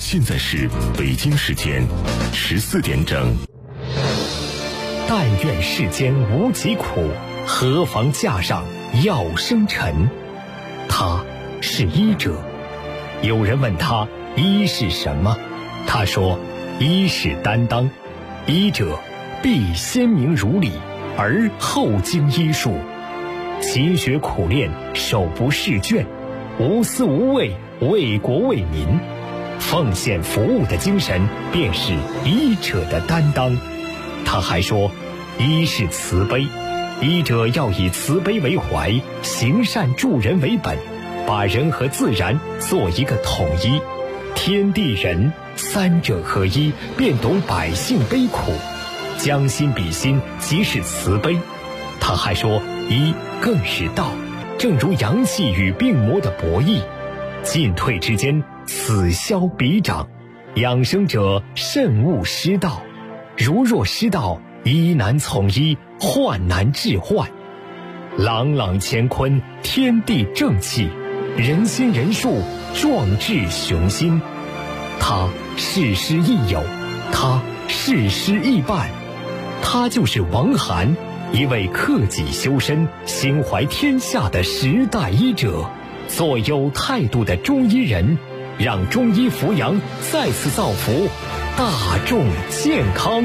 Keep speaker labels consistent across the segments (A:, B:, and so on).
A: 现在是北京时间14点整。
B: 但愿世间无疾苦，何妨架上药生尘。他是医者。有人问他医是什么，他说医是担当，医者必先明如理，而后经医术，勤学苦练，手不释卷，无私无畏，为国为民，奉献服务的精神便是医者的担当。他还说医是慈悲，医者要以慈悲为怀，行善助人为本，把人和自然做一个统一，天地人三者合一，便懂百姓悲苦，将心比心，即是慈悲。他还说医更是道，正如阳气与病魔的博弈，进退之间，此消彼长，养生者慎勿失道，如若失道，医难从医，患难治患。朗朗乾坤，天地正气，人心人术，壮志雄心。他事师亦友，他事师亦伴，他就是王涵，一位克己修身、心怀天下的时代医者，做有态度的中医人，让中医扶阳再次造福大众健康。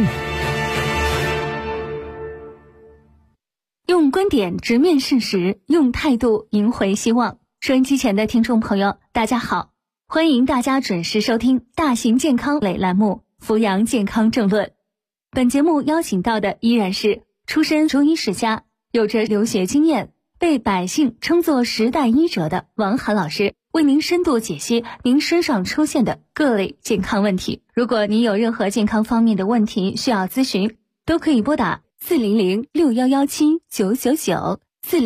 C: 用观点直面事实，用态度赢回希望。收音机前的听众朋友，大家好，欢迎大家准时收听大型健康类栏目《扶阳健康政论》。本节目邀请到的依然是出身中医世家，有着留学经验，被百姓称作时代医者的王涵老师，为您深度解析您身上出现的各类健康问题。如果您有任何健康方面的问题需要咨询，都可以拨打400-6117-999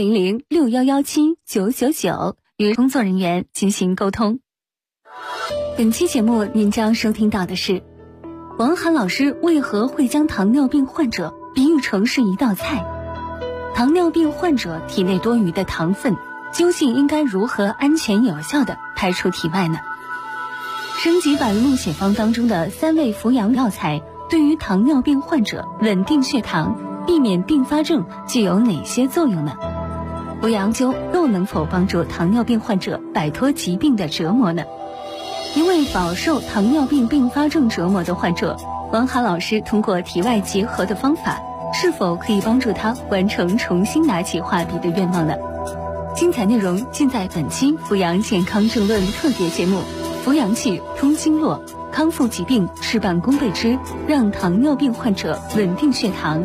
C: 400-6117-999与工作人员进行沟通。本期节目您将收听到的是王涵老师为何会将糖尿病患者比喻成是一道菜？糖尿病患者体内多余的糖分究竟应该如何安全有效地排出体外呢？升级版录血方当中的3味扶阳药材对于糖尿病患者稳定血糖、避免并发症具有哪些作用呢？扶阳灸又能否帮助糖尿病患者摆脱疾病的折磨呢？一位饱受糖尿病并发症折磨的患者，王涵老师通过体外结合的方法，是否可以帮助他完成重新拿起画笔的愿望呢？精彩内容尽在本期扶阳健康政论特别节目，扶阳气通经络，康复疾病事半功倍之让糖尿病患者稳定血糖。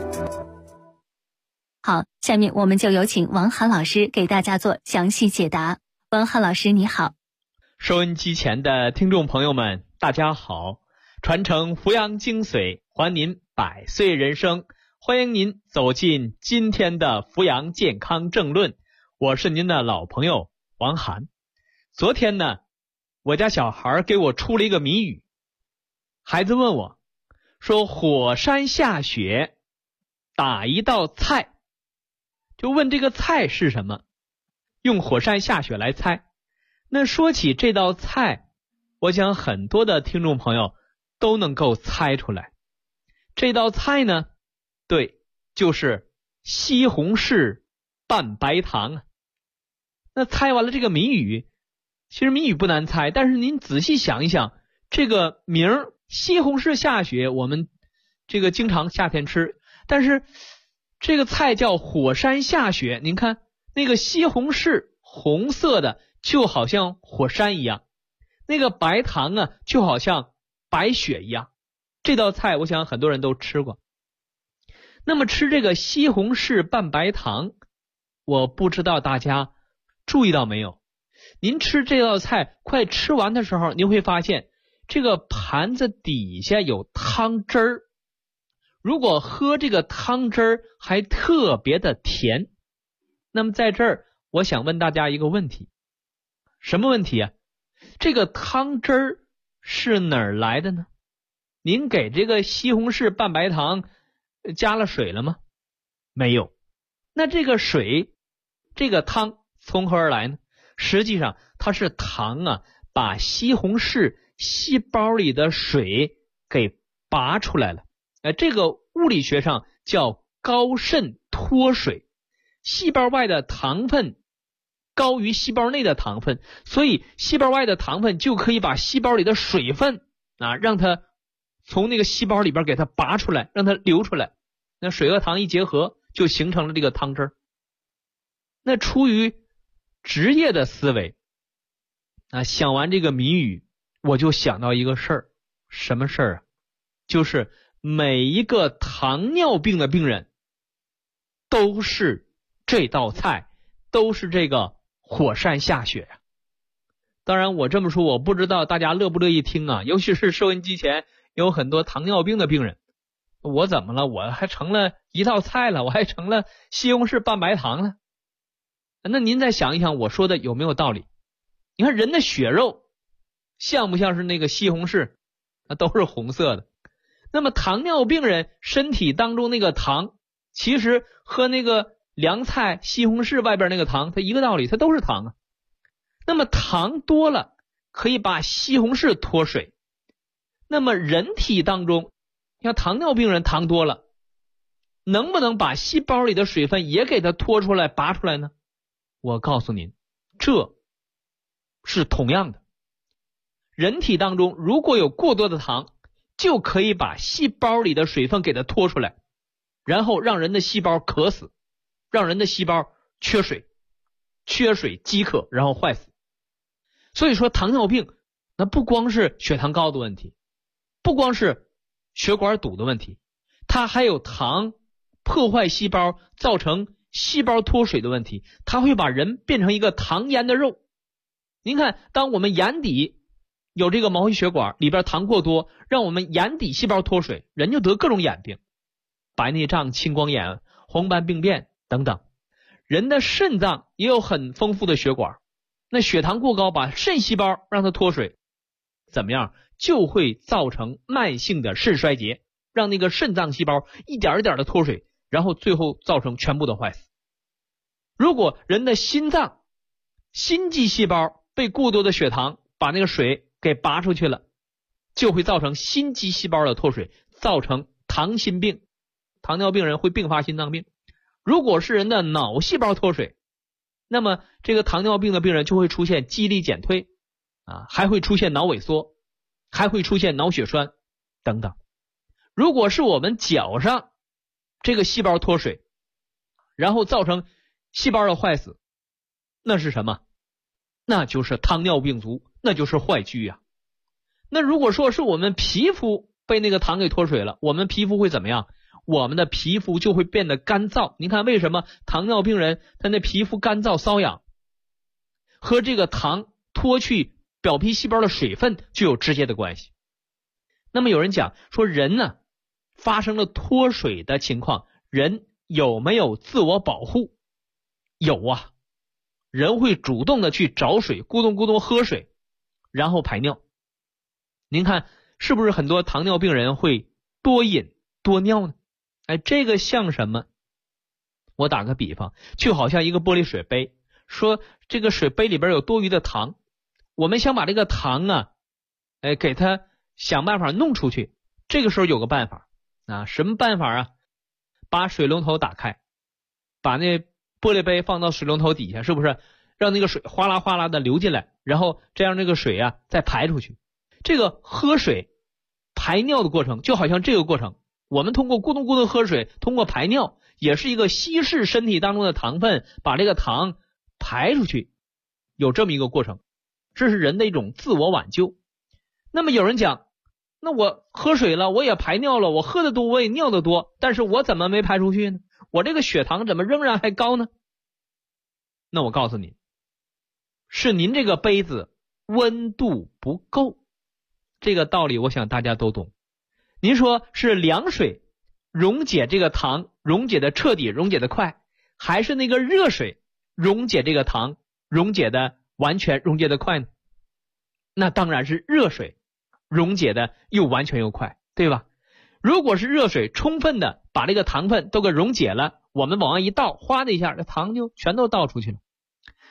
C: 好，下面我们就有请王涵老师给大家做详细解答。王涵老师你好。
D: 收音机前的听众朋友们大家好，传承扶阳精髓，还您百岁人生，欢迎您走进今天的扶阳健康政论，我是您的老朋友王涵。昨天呢，我家小孩给我出了一个谜语，孩子问我说火山下雪打一道菜，就问这个菜是什么，用火山下雪来猜。那说起这道菜，我想很多的听众朋友都能够猜出来。这道菜呢，对，就是西红柿拌白糖啊。那猜完了这个谜语，其实谜语不难猜，但是您仔细想一想，这个名儿西红柿下雪，我们这个经常夏天吃，但是这个菜叫火山下雪，您看那个西红柿红色的就好像火山一样，那个白糖啊就好像白雪一样。这道菜我想很多人都吃过。那么吃这个西红柿拌白糖，我不知道大家注意到没有，您吃这道菜快吃完的时候，您会发现这个盘子底下有汤汁儿，如果喝这个汤汁儿还特别的甜。那么在这儿我想问大家一个问题，什么问题啊？这个汤汁儿是哪儿来的呢？您给这个西红柿拌白糖加了水了吗？没有。那这个水，这个汤从何而来呢？实际上它是糖啊把西红柿细胞里的水给拔出来了。这个物理学上叫高渗脱水。细胞外的糖分高于细胞内的糖分，所以细胞外的糖分就可以把细胞里的水分让它从那个细胞里边给它拔出来，让它流出来。那水和糖一结合，就形成了这个汤汁儿。那出于职业的思维想完这个谜语，我就想到一个事儿。什么事儿啊？就是每一个糖尿病的病人都是这道菜，都是这个火山下雪呀。当然我这么说，我不知道大家乐不乐意听啊，尤其是收音机前有很多糖尿病的病人。我怎么了？我还成了一道菜了，我还成了西红柿拌白糖了。那您再想一想，我说的有没有道理？你看人的血肉像不像是那个西红柿？都是红色的。那么糖尿病人身体当中那个糖，其实和那个凉菜西红柿外边那个糖它一个道理，它都是糖啊。那么糖多了可以把西红柿脱水，那么人体当中像糖尿病人糖多了，能不能把细胞里的水分也给它脱出来拔出来呢？我告诉您，这是同样的。人体当中如果有过多的糖，就可以把细胞里的水分给它脱出来，然后让人的细胞渴死，让人的细胞缺水饥渴，然后坏死。所以说糖尿病那不光是血糖高的问题，不光是血管堵的问题，它还有糖破坏细胞造成细胞脱水的问题，它会把人变成一个糖腌的肉。您看，当我们眼底有这个毛细血管里边糖过多，让我们眼底细胞脱水，人就得各种眼病，白内障、青光眼、红斑病变等等。人的肾脏也有很丰富的血管，那血糖过高把肾细胞让它脱水，怎么样？就会造成慢性的肾衰竭，让那个肾脏细胞一点一点的脱水，然后最后造成全部的坏死。如果人的心脏心肌细胞被过多的血糖把那个水给拔出去了，就会造成心肌细胞的脱水，造成糖心病，糖尿病人会并发心脏病。如果是人的脑细胞脱水，那么这个糖尿病的病人就会出现记忆力减退还会出现脑萎缩，还会出现脑血栓等等。如果是我们脚上这个细胞脱水，然后造成细胞的坏死，那是什么？那就是糖尿病足，那就是坏疽啊。那如果说是我们皮肤被那个糖给脱水了，我们皮肤会怎么样？我们的皮肤就会变得干燥。您看为什么糖尿病人他那皮肤干燥瘙痒，和这个糖脱去表皮细胞的水分就有直接的关系。那么有人讲说，人呢发生了脱水的情况，人有没有自我保护？有啊，人会主动的去找水，咕咚咕咚喝水，然后排尿。您看是不是很多糖尿病人会多饮多尿呢？这个像什么？我打个比方，就好像一个玻璃水杯，说这个水杯里边有多余的糖，我们想把这个糖给它想办法弄出去。这个时候有个办法什么办法啊？把水龙头打开，把那玻璃杯放到水龙头底下，是不是让那个水哗啦哗啦的流进来，然后这样这个水再排出去。这个喝水排尿的过程就好像这个过程，我们通过咕咚咕咚喝水，通过排尿，也是一个稀释身体当中的糖分，把这个糖排出去，有这么一个过程。这是人的一种自我挽救。那么有人讲，那我喝水了，我也排尿了，我喝的多，我也尿的多，但是我怎么没排出去呢？我这个血糖怎么仍然还高呢？那我告诉你，是您这个杯子温度不够。这个道理我想大家都懂。您说是凉水溶解这个糖溶解的彻底，溶解的快，还是那个热水溶解这个糖溶解的完全，溶解的快呢？那当然是热水溶解的又完全又快，对吧？如果是热水充分的把这个糖分都给溶解了，我们往上一倒，哗的一下，这糖就全都倒出去了。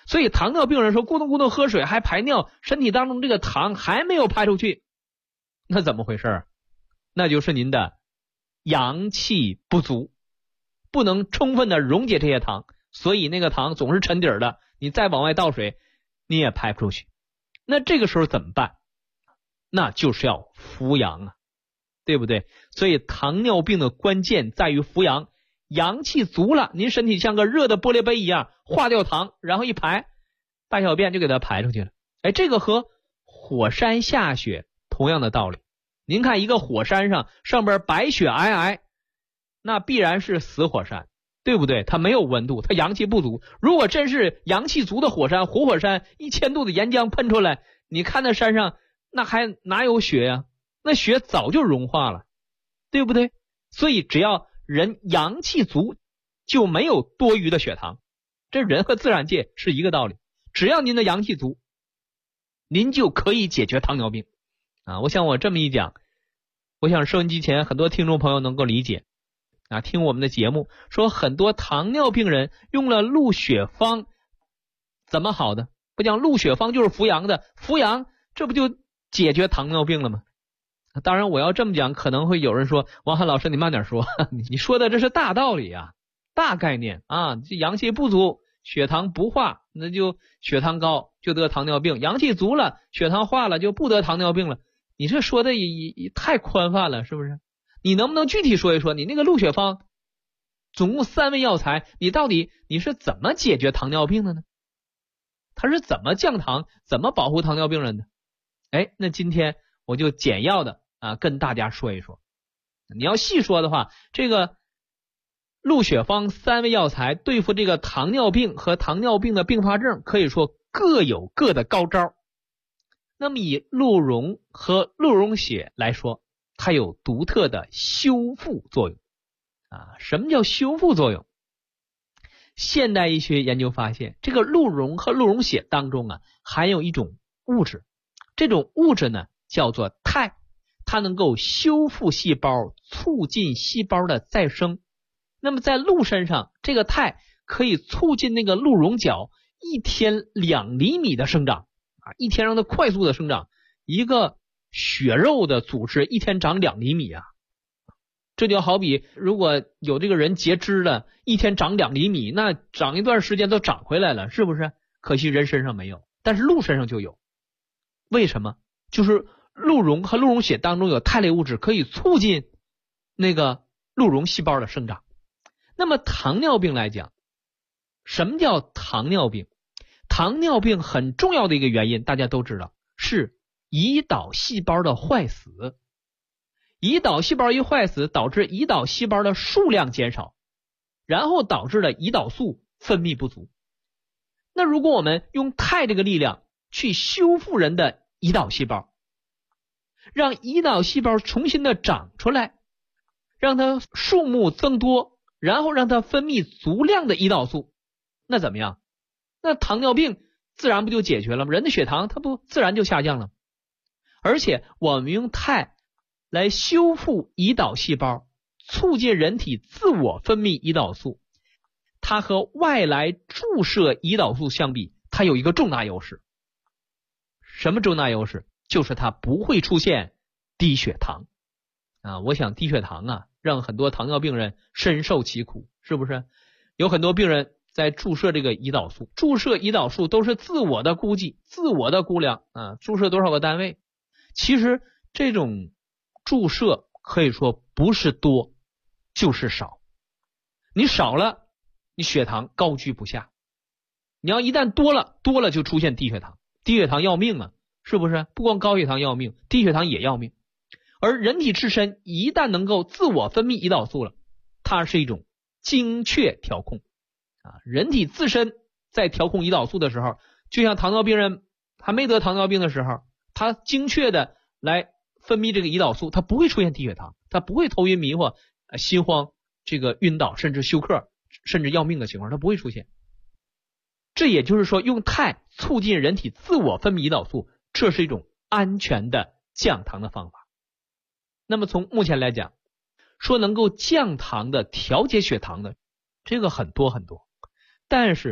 D: 所以糖尿病人说咕咚咕咚喝水还排尿，身体当中这个糖还没有排出去，那怎么回事？那就是您的阳气不足，不能充分的溶解这些糖，所以那个糖总是沉底儿的，你再往外倒水你也排不出去。那这个时候怎么办？那就是要扶阳啊，对不对？所以糖尿病的关键在于扶阳，阳气足了，您身体像个热的玻璃杯一样化掉糖，然后一排，大小便就给它排出去了。这个和火山下雪同样的道理。您看一个火山上边白雪皑皑，那必然是死火山，对不对？它没有温度，它阳气不足。如果真是阳气足的火山，活火山，1000度的岩浆喷出来，你看那山上那还哪有雪呀？那雪早就融化了，对不对？所以只要人阳气足，就没有多余的血糖。这人和自然界是一个道理，只要您的阳气足，您就可以解决糖尿病啊！我想我这么一讲，我想收音机前很多听众朋友能够理解啊。听我们的节目说，很多糖尿病人用了鹿血方，怎么好的？不讲鹿血方就是扶阳的，扶阳这不就解决糖尿病了吗？当然我要这么讲，可能会有人说，王翰老师你慢点说，你说的这是大道理啊，大概念啊，这阳气不足，血糖不化，那就血糖高就得糖尿病，阳气足了，血糖化了就不得糖尿病了。你这说的也太宽泛了，是不是？你能不能具体说一说，你那个鹿血方总共3味药材，你到底你是怎么解决糖尿病的呢？它是怎么降糖，怎么保护糖尿病人的？那今天我就简要的跟大家说一说。你要细说的话，这个鹿血方3味药材对付这个糖尿病和糖尿病的并发症，可以说各有各的高招。那么以鹿茸和鹿茸血来说，它有独特的修复作用什么叫修复作用？现代医学研究发现，这个鹿茸和鹿茸血当中含有一种物质，这种物质呢叫做肽，它能够修复细胞，促进细胞的再生。那么在鹿身上，这个肽可以促进那个鹿茸角1天2厘米的生长1天让它快速的生长。一个血肉的组织1天长2厘米这就好比如果有这个人截肢了，1天长2厘米，那长一段时间都长回来了，是不是？可惜人身上没有，但是鹿身上就有。为什么？就是鹿茸和鹿茸血当中有肽类物质，可以促进那个鹿茸细胞的生长。那么糖尿病来讲，什么叫糖尿病？糖尿病很重要的一个原因大家都知道，是胰岛细胞的坏死。胰岛细胞一坏死，导致胰岛细胞的数量减少，然后导致了胰岛素分泌不足。那如果我们用肽这个力量去修复人的胰岛细胞，让胰岛细胞重新的长出来，让它数目增多，然后让它分泌足量的胰岛素，那怎么样？那糖尿病自然不就解决了吗？人的血糖它不自然就下降了吗？而且我们用肽来修复胰岛细胞，促进人体自我分泌胰岛素，它和外来注射胰岛素相比，它有一个重大优势。什么重大优势？就是它不会出现低血糖我想低血糖让很多糖尿病人深受其苦，是不是？有很多病人在注射这个胰岛素，注射胰岛素都是自我的估计，自我的估量注射多少个单位。其实这种注射可以说不是多就是少，你少了你血糖高居不下，你要一旦多了就出现低血糖，低血糖要命是不是？不光高血糖要命，低血糖也要命。而人体自身一旦能够自我分泌胰岛素了，它是一种精确调控人体自身在调控胰岛素的时候，就像糖尿病人还没得糖尿病的时候，他精确的来分泌这个胰岛素，它不会出现低血糖，它不会头晕迷惑、心慌、这个晕倒，甚至休克，甚至要命的情况，它不会出现。这也就是说，用肽促进人体自我分泌胰岛素，这是一种安全的降糖的方法。那么从目前来讲，说能够降糖的、调节血糖的，这个很多很多，但是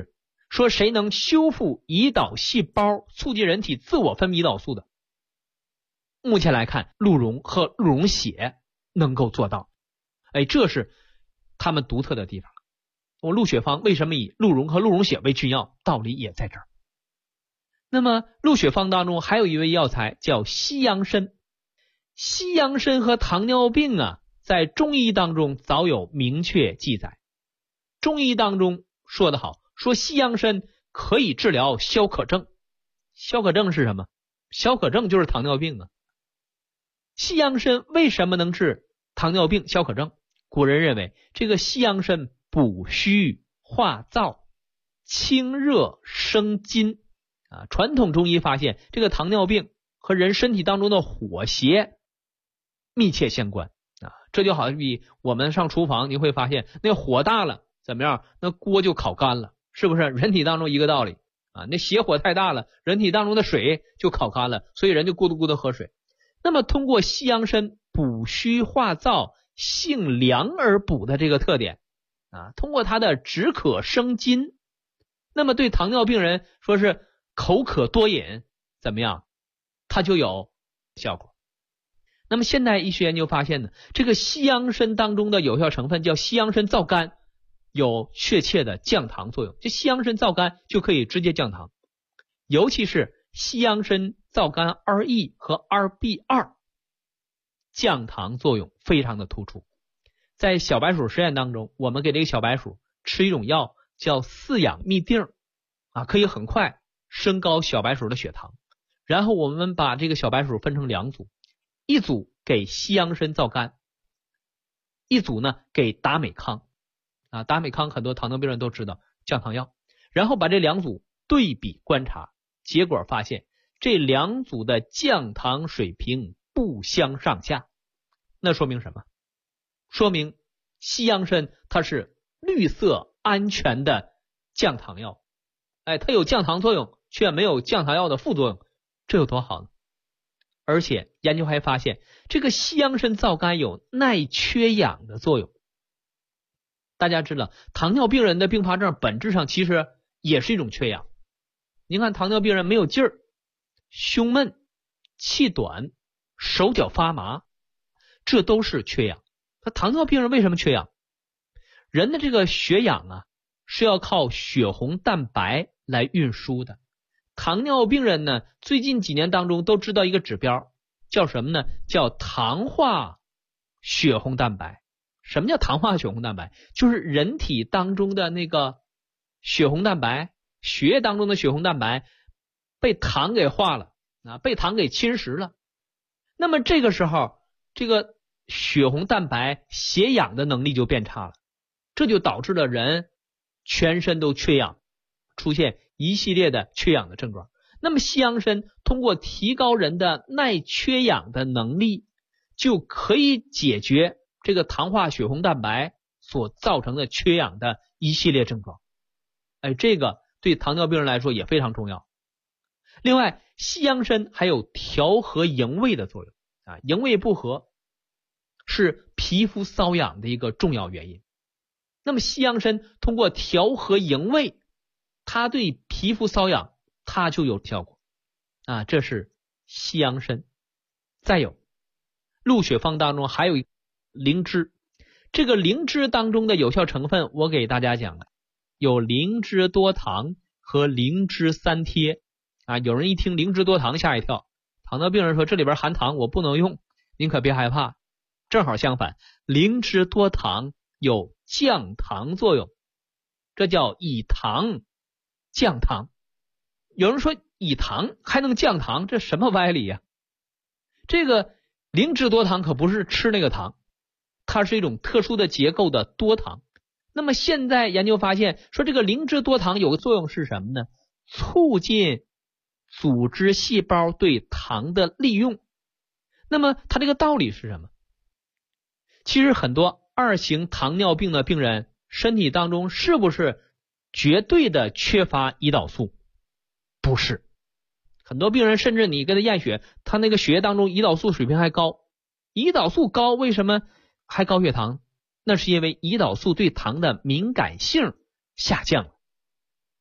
D: 说谁能修复胰岛细胞，促进人体自我分泌胰岛素的，目前来看鹿茸和鹿茸血能够做到。这是他们独特的地方。我鹿血方为什么以鹿茸和鹿茸血为君药，道理也在这儿。那么鹿血方当中还有一味药材叫西洋参。西洋参和糖尿病在中医当中早有明确记载。中医当中说得好，说西洋参可以治疗消渴症。消渴症是什么？消渴症就是糖尿病啊。西洋参为什么能治糖尿病、消渴症？古人认为这个西洋参补虚化燥，清热生津传统中医发现这个糖尿病和人身体当中的火邪密切相关这就好比我们上厨房，你会发现那火大了怎么样？那锅就烤干了，是不是？人体当中一个道理那邪火太大了，人体当中的水就烤干了，所以人就咕嘟咕嘟喝水。那么通过西洋参补虚化燥、性凉而补的这个特点通过它的止渴生津，那么对糖尿病人说是口渴多饮怎么样？它就有效果。那么现代医学研究发现呢，这个西洋参当中的有效成分叫西洋参皂苷，有确切的降糖作用。这西洋参皂苷就可以直接降糖，尤其是西洋参皂苷 2E 和 2B2 降糖作用非常的突出。在小白鼠实验当中，我们给这个小白鼠吃一种药叫饲养嘧啶可以很快升高小白鼠的血糖。然后我们把这个小白鼠分成两组，一组给西洋参皂苷，一组呢给达美康达美康很多糖尿病人都知道，降糖药。然后把这两组对比观察，结果发现这两组的降糖水平不相上下。那说明什么？说明西洋参它是绿色安全的降糖药，它有降糖作用，却没有降糖药的副作用，这有多好呢？而且研究还发现，这个西洋参皂苷有耐缺氧的作用。大家知道，糖尿病人的并发症本质上其实也是一种缺氧。您看糖尿病人没有劲儿，胸闷、气短、手脚发麻，这都是缺氧。那糖尿病人为什么缺氧？人的这个血氧是要靠血红蛋白来运输的。糖尿病人呢，最近几年当中都知道一个指标，叫什么呢？叫糖化血红蛋白。什么叫糖化血红蛋白？就是人体当中的那个血红蛋白，血液当中的血红蛋白被糖给化了被糖给侵蚀了。那么这个时候，这个血红蛋白携氧的能力就变差了，这就导致了人全身都缺氧，出现一系列的缺氧的症状。那么西洋参通过提高人的耐缺氧的能力，就可以解决这个糖化血红蛋白所造成的缺氧的一系列症状。这个对糖尿病人来说也非常重要。另外，西洋参还有调和营卫的作用营卫不和是皮肤瘙痒的一个重要原因。那么西洋参通过调和营卫，它对皮肤瘙痒它就有效果这是西洋参。再有鹿血方当中还有灵芝，这个灵芝当中的有效成分我给大家讲了，有灵芝多糖和灵芝三萜有人一听灵芝多糖吓一跳，糖尿病人说这里边含糖我不能用，您可别害怕，正好相反，灵芝多糖有降糖作用，这叫以糖降糖。有人说以糖还能降糖，这什么歪理呀？这个灵芝多糖可不是吃那个糖，它是一种特殊的结构的多糖。那么现在研究发现说，这个灵芝多糖有个作用是什么呢？促进组织细胞对糖的利用。那么它这个道理是什么？其实很多二型糖尿病的病人身体当中是不是绝对的缺乏胰岛素？不是，很多病人甚至你跟他验血，他那个血液当中胰岛素水平还高。胰岛素高为什么还高血糖？那是因为胰岛素对糖的敏感性下降了。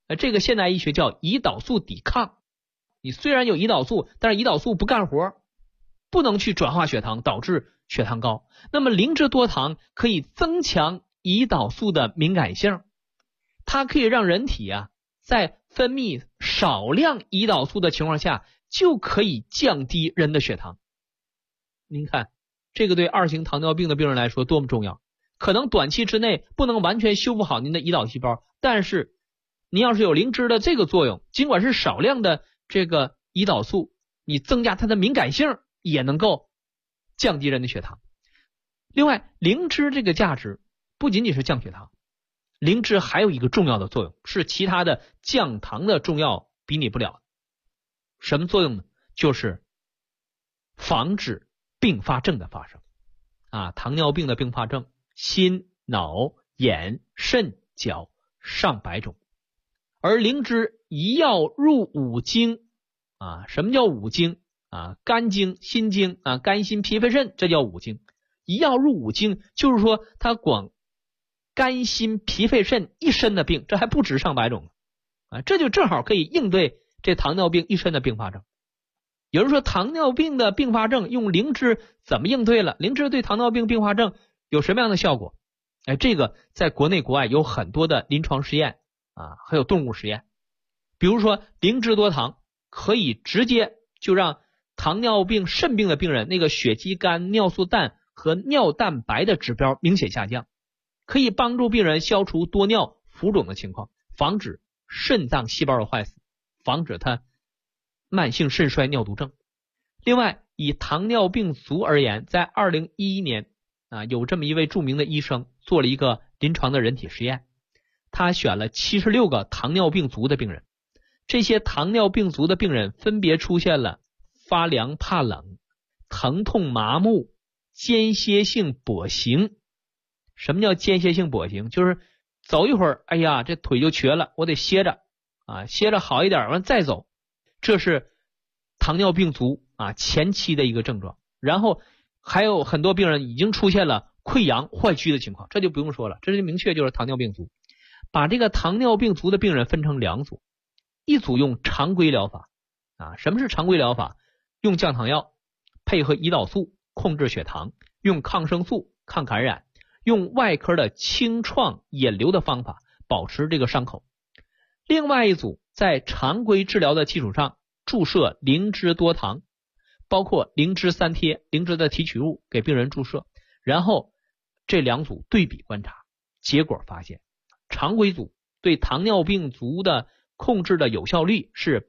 D: 这个现代医学叫胰岛素抵抗。你虽然有胰岛素，但是胰岛素不干活，不能去转化血糖，导致血糖高。那么灵芝多糖可以增强胰岛素的敏感性，它可以让人体在分泌少量胰岛素的情况下，就可以降低人的血糖。您看，这个对2型糖尿病的病人来说多么重要。可能短期之内不能完全修复好您的胰岛细胞，但是您要是有灵芝的这个作用，尽管是少量的这个胰岛素，你增加它的敏感性，也能够降低人的血糖。另外，灵芝这个价值不仅仅是降血糖，灵芝还有一个重要的作用，是其他的降糖的中药比拟不了。什么作用呢？就是防止并发症的发生。糖尿病的并发症，心、脑、眼、肾、脚上百种。而灵芝一药入5经什么叫5经肝经、心经肝、心、脾、肺、肾，这叫5经。一药入5经，就是说它管肝、心、脾、肺、肾一身的病，这还不止上百种这就正好可以应对这糖尿病一身的并发症。有人说糖尿病的并发症用灵芝怎么应对了？灵芝对糖尿病并发症有什么样的效果？这个在国内国外有很多的临床实验还有动物实验。比如说灵芝多糖可以直接就让糖尿病肾病的病人那个血肌酐、尿素氮和尿蛋白的指标明显下降，可以帮助病人消除多尿浮肿的情况，防止肾脏细胞的坏死，防止它慢性肾衰尿毒症。另外，以糖尿病足而言，在2011年有这么一位著名的医生做了一个临床的人体实验，他选了76个糖尿病足的病人，这些糖尿病足的病人分别出现了发凉怕冷、疼痛麻木、间歇性跛行。什么叫间歇性跛行？就是走一会儿，哎呀，这腿就瘸了，我得歇着歇着好一点完再走。这是糖尿病足前期的一个症状。然后还有很多病人已经出现了溃疡坏疽的情况，这就不用说了，这就明确就是糖尿病足。把这个糖尿病足的病人分成2组，一组用常规疗法什么是常规疗法？用降糖药配合胰岛素控制血糖，用抗生素抗感染，用外科的清创引流的方法保持这个伤口。另外一组在常规治疗的基础上注射灵芝多糖，包括灵芝3贴、灵芝的提取物给病人注射，然后这2组对比观察，结果发现常规组对糖尿病足的控制的有效率是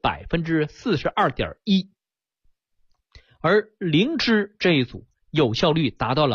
D: 42.1%， 而灵芝这一组有效率达到了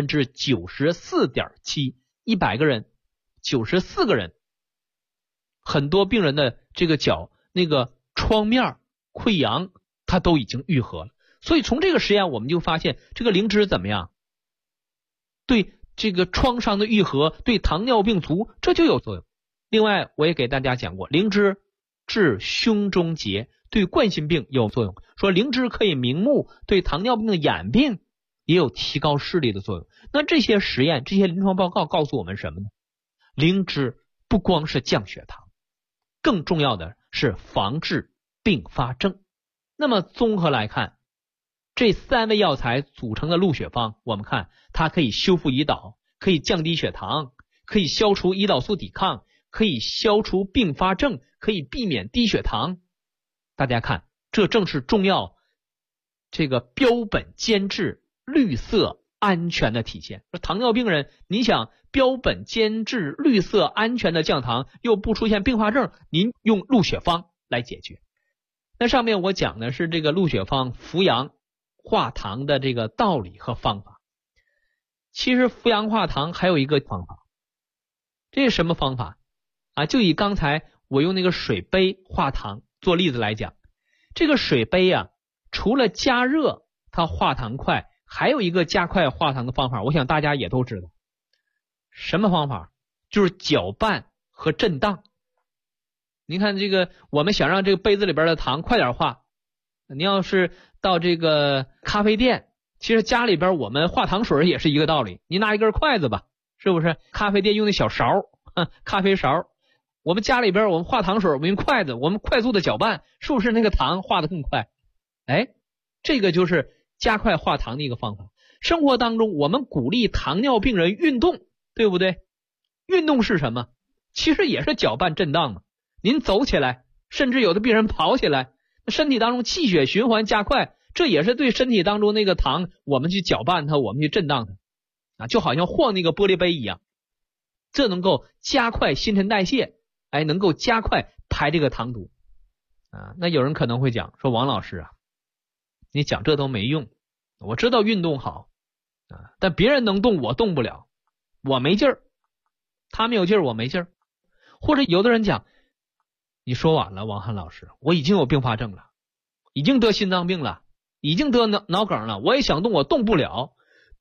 D: 94.7%， 100个人94个人，很多病人的这个脚那个创面溃疡它都已经愈合了。所以从这个实验我们就发现，这个灵芝怎么样？对这个创伤的愈合，对糖尿病足这就有作用。另外我也给大家讲过，灵芝治胸中结，对冠心病有作用，说灵芝可以明目，对糖尿病的眼病也有提高视力的作用。那这些实验，这些临床报告告诉我们什么呢？灵芝不光是降血糖，更重要的是防治并发症。那么综合来看，这3味药材组成的鹿血方，我们看它可以修复胰岛，可以降低血糖，可以消除胰岛素抵抗，可以消除并发症，可以避免低血糖。大家看，这正是中药这个标本兼治、绿色安全的体现。糖尿病人，你想标本兼治、绿色安全的降糖，又不出现并发症，您用鹿血方来解决。那上面我讲的是这个鹿血方扶阳化糖的这个道理和方法。其实扶阳化糖还有一个方法，这是什么方法就以刚才我用那个水杯化糖做例子来讲，这个水杯除了加热它化糖快，还有一个加快化糖的方法，我想大家也都知道。什么方法？就是搅拌和震荡。您看这个，我们想让这个杯子里边的糖快点化，你要是到这个咖啡店，其实家里边我们化糖水也是一个道理，你拿一根筷子吧，是不是？咖啡店用那小勺咖啡勺， 我们家里边我们化糖水，我们用筷子，我们快速的搅拌，是不是那个糖化得更快？哎，这个就是加快化糖的一个方法。生活当中我们鼓励糖尿病人运动，对不对？运动是什么？其实也是搅拌震荡嘛。您走起来，甚至有的病人跑起来，身体当中气血循环加快，这也是对身体当中那个糖我们去搅拌它，我们去震荡它就好像晃那个玻璃杯一样，这能够加快新陈代谢，能够加快排这个糖毒那有人可能会讲说，王老师你讲这都没用，我知道运动好但别人能动我动不了，我没劲儿，他们有劲儿我没劲儿。或者有的人讲，你说晚了王翰老师，我已经有并发症了，已经得心脏病了，已经得脑梗了，我也想动我动不了，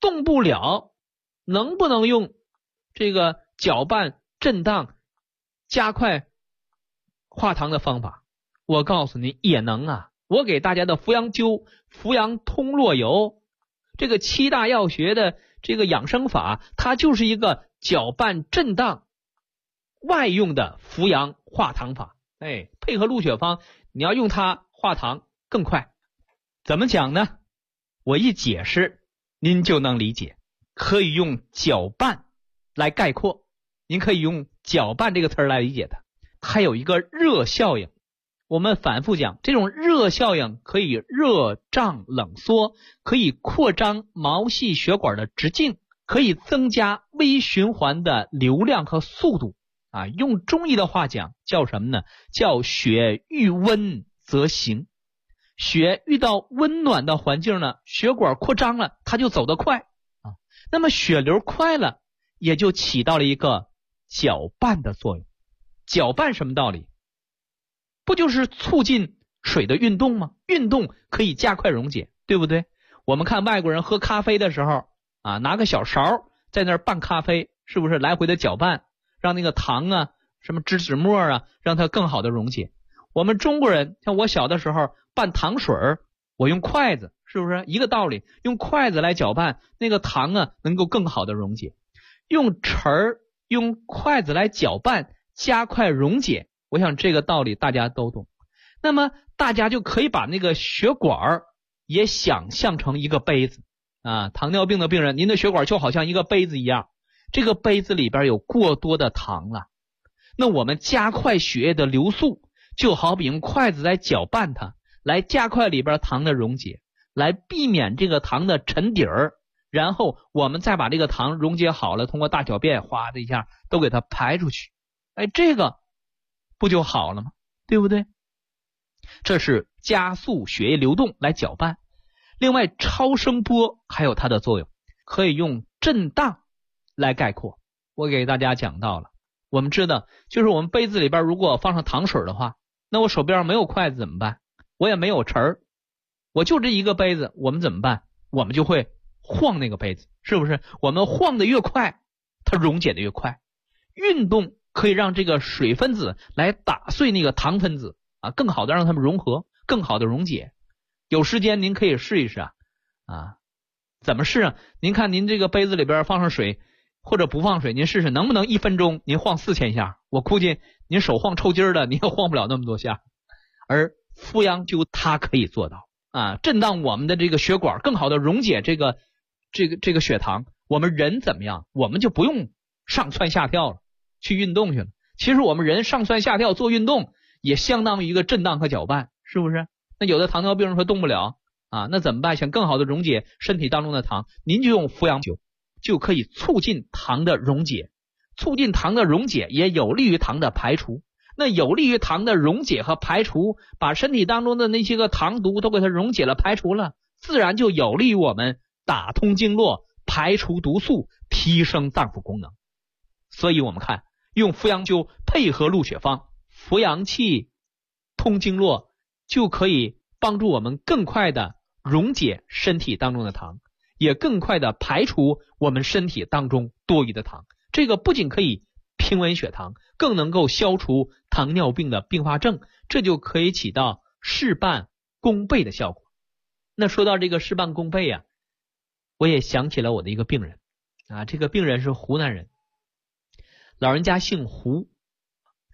D: 能不能用这个搅拌震荡加快化糖的方法？我告诉你也能我给大家的扶阳灸、扶阳通络油，这个7大药学的这个养生法，它就是一个搅拌震荡外用的扶阳化糖法。配合鹿血方，你要用它化糖更快。怎么讲呢？我一解释您就能理解。可以用搅拌来概括，您可以用搅拌这个词来理解它。还有一个热效应，我们反复讲，这种热效应可以热胀冷缩，可以扩张毛细血管的直径，可以增加微循环的流量和速度用中医的话讲叫什么呢？叫血遇温则行。血遇到温暖的环境呢，血管扩张了，它就走得快那么血流快了，也就起到了一个搅拌的作用。搅拌什么道理？不就是促进水的运动吗？运动可以加快溶解，对不对？我们看外国人喝咖啡的时候拿个小勺在那儿拌咖啡，是不是来回的搅拌，让那个糖什么脂质末让它更好的溶解。我们中国人像我小的时候拌糖水，我用筷子，是不是一个道理？用筷子来搅拌，那个糖能够更好的溶解。用匙儿用筷子来搅拌，加快溶解，我想这个道理大家都懂。那么大家就可以把那个血管也想象成一个杯子糖尿病的病人，您的血管就好像一个杯子一样，这个杯子里边有过多的糖了，那我们加快血液的流速，就好比用筷子来搅拌它，来加快里边糖的溶解，来避免这个糖的沉底儿，然后我们再把这个糖溶解好了，通过大小便哗的一下都给它排出去，这个不就好了吗？对不对？这是加速血液流动来搅拌。另外超声波还有它的作用，可以用震荡来概括。我给大家讲到了，我们知道就是我们杯子里边如果放上糖水的话，那我手边上没有筷子怎么办？我也没有匙儿，我就这一个杯子，我们怎么办？我们就会晃那个杯子，是不是？我们晃得越快，它溶解得越快。运动可以让这个水分子来打碎那个糖分子更好的让它们融合，更好的溶解。有时间您可以试一试怎么试您看您这个杯子里边放上水或者不放水，您试试能不能1分钟您晃4000下，我估计您手晃抽筋了，您也晃不了那么多下。而扶阳灸它可以做到震荡我们的这个血管，更好的溶解这个血糖。我们人怎么样？我们就不用上蹿下跳了，去运动去了。其实我们人上蹿下跳做运动也相当于一个震荡和搅拌，是不是？那有的糖尿病人说动不了那怎么办？想更好的溶解身体当中的糖，您就用扶阳灸，就可以促进糖的溶解。促进糖的溶解也有利于糖的排除。那有利于糖的溶解和排除，把身体当中的那些个糖毒都给它溶解了排除了，自然就有利于我们打通经络，排除毒素，提升脏腑功能。所以我们看用扶阳灸配合鹿血方，扶阳气通经络，就可以帮助我们更快的溶解身体当中的糖，也更快的排除我们身体当中多余的糖。这个不仅可以平稳血糖，更能够消除糖尿病的并发症，这就可以起到事半功倍的效果。那说到这个事半功倍我也想起了我的一个病人这个病人是湖南人，老人家姓胡，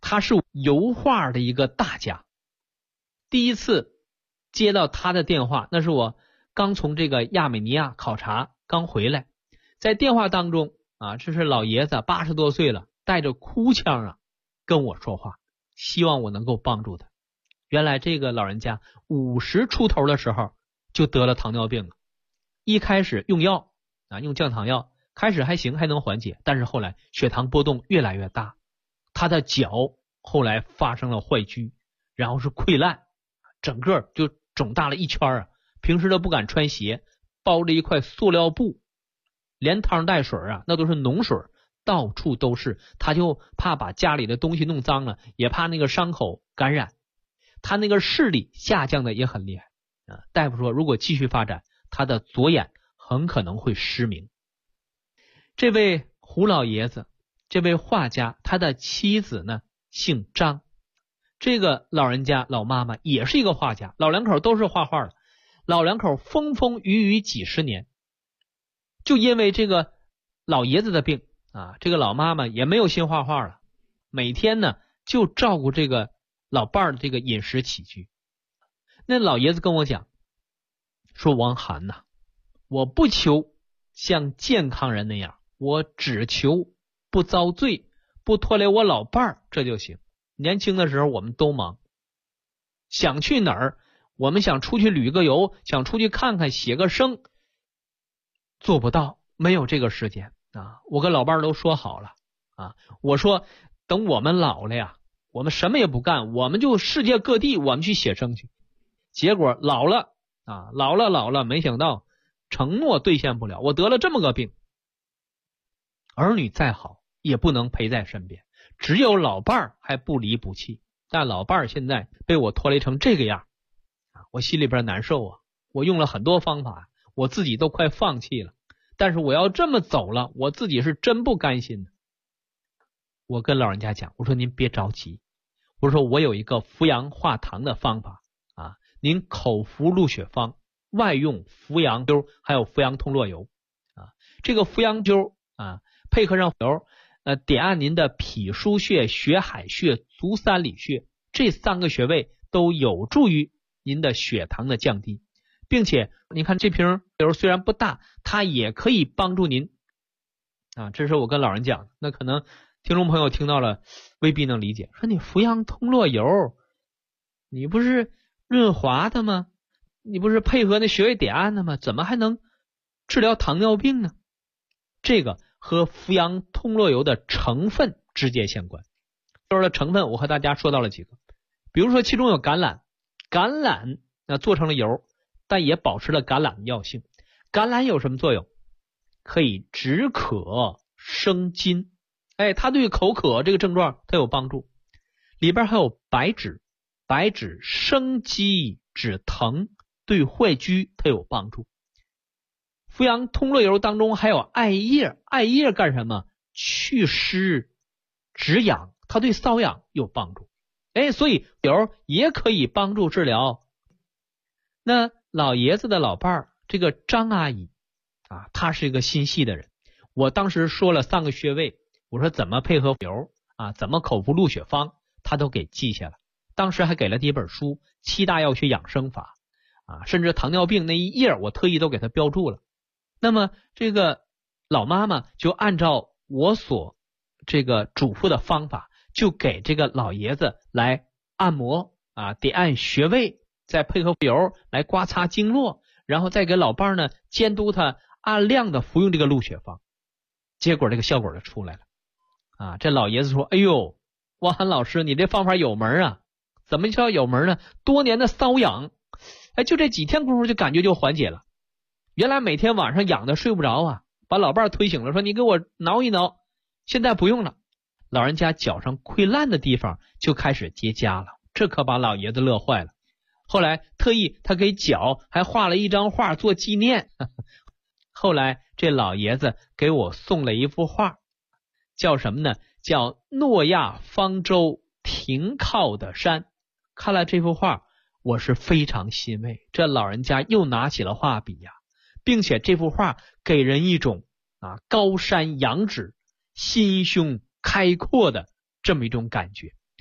D: 他是油画的一个大家。第一次接到他的电话，那是我刚从这个亚美尼亚考察刚回来，在电话当中啊，这是老爷子80多岁了，带着哭腔啊跟我说话，希望我能够帮助他。原来这个老人家50出头的时候就得了糖尿病了，一开始用药啊，用降糖药，开始还行，还能缓解，但是后来血糖波动越来越大，他的脚后来发生了坏疽，然后是溃烂，整个就肿大了一圈啊，平时都不敢穿鞋，包着一块塑料布，连汤带水啊，那都是脓水，到处都是，他就怕把家里的东西弄脏了，也怕那个伤口感染，他那个视力下降的也很厉害啊。大夫说，如果继续发展，他的左眼很可能会失明。这位胡老爷子，这位画家，他的妻子呢姓张，这个老人家老妈妈也是一个画家，老两口都是画画的，老两口风风雨雨几十年，就因为这个老爷子的病啊，这个老妈妈也没有心画画了，每天呢就照顾这个老伴儿的这个饮食起居。那老爷子跟我讲说，王涵呐，我不求像健康人那样，我只求不遭罪，不拖累我老伴儿，这就行。年轻的时候我们都忙，想去哪儿，我们想出去旅个游，想出去看看写个生，做不到，没有这个时间啊。我跟老伴儿都说好了啊，我说等我们老了呀，我们什么也不干，我们就世界各地我们去写生去。结果老了啊，老了，没想到承诺兑现不了，我得了这么个病，儿女再好也不能陪在身边，只有老伴儿还不离不弃，但老伴儿现在被我拖累成这个样啊，我心里边难受啊。我用了很多方法，我自己都快放弃了，但是我要这么走了，我自己是真不甘心的。我跟老人家讲，我说您别着急，我说我有一个扶阳化糖的方法啊，您口服鹿血芳，外用扶阳灸，还有扶阳通络油啊。这个扶阳灸啊，配合上油，点按您的脾腧穴、血海穴、足三里穴，这3个穴位都有助于您的血糖的降低，并且你看这瓶油虽然不大，它也可以帮助您啊。这是我跟老人讲的，那可能听众朋友听到了未必能理解，说你扶阳通络油，你不是润滑的吗？你不是配合那穴位点按的吗？怎么还能治疗糖尿病呢？这个和扶阳通络油的成分直接相关。油的成分我和大家说到了几个，比如说其中有橄榄，橄榄做成了油，但也保持了橄榄的药性。橄榄有什么作用？可以止渴生津，它对口渴这个症状它有帮助。里边还有白芷，白芷生肌止疼，对坏疽它有帮助。扶阳通络油当中还有艾叶，艾叶干什么？祛湿止痒，它对瘙痒有帮助。所以油也可以帮助治疗。那老爷子的老伴儿这个张阿姨啊，她是一个心细的人，我当时说了3个穴位，我说怎么配合油啊，怎么口服鹿血芳，她都给记下了。当时还给了他一本书《7大药学养生法》啊，甚至糖尿病那一页我特意都给他标注了。那么这个老妈妈就按照我所这个嘱咐的方法，就给这个老爷子来按摩啊，点按穴位，再配合油来刮擦经络，然后再给老伴呢监督他按量的服用这个鹿血芳。结果这个效果就出来了啊！这老爷子说：“哎呦，汪涵老师，你这方法有门啊！怎么叫有门呢？多年的瘙痒，就这几天功夫就感觉就缓解了。原来每天晚上痒的睡不着啊，把老伴推醒了，说你给我挠一挠。现在不用了，老人家脚上溃烂的地方就开始结痂了，这可把老爷子乐坏了。后来特意他给脚还画了一张画做纪念。后来这老爷子给我送了一幅画，叫什么呢？叫诺亚方舟停靠的山。看了这幅画，我是非常欣慰，这老人家又拿起了画笔呀，并且这幅画给人一种高山仰止、心胸开阔的这么一种感觉。